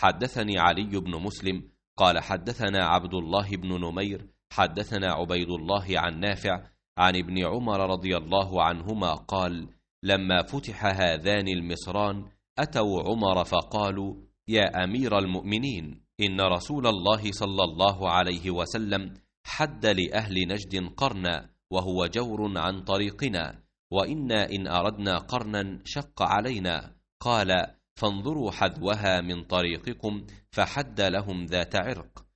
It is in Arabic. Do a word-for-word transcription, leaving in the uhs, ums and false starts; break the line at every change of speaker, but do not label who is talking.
حدثني علي بن مسلم قال حدثنا عبد الله بن نمير حدثنا عبيد الله عن نافع عن ابن عمر رضي الله عنهما قال لما فتح هذان المصران أتوا عمر فقالوا يا أمير المؤمنين إن رسول الله صلى الله عليه وسلم حد لأهل نجد قرنا وهو جور عن طريقنا، وإنا إن أردنا قرنا شق علينا. قال فانظروا حذوها من طريقكم، فحد لهم ذات عرق.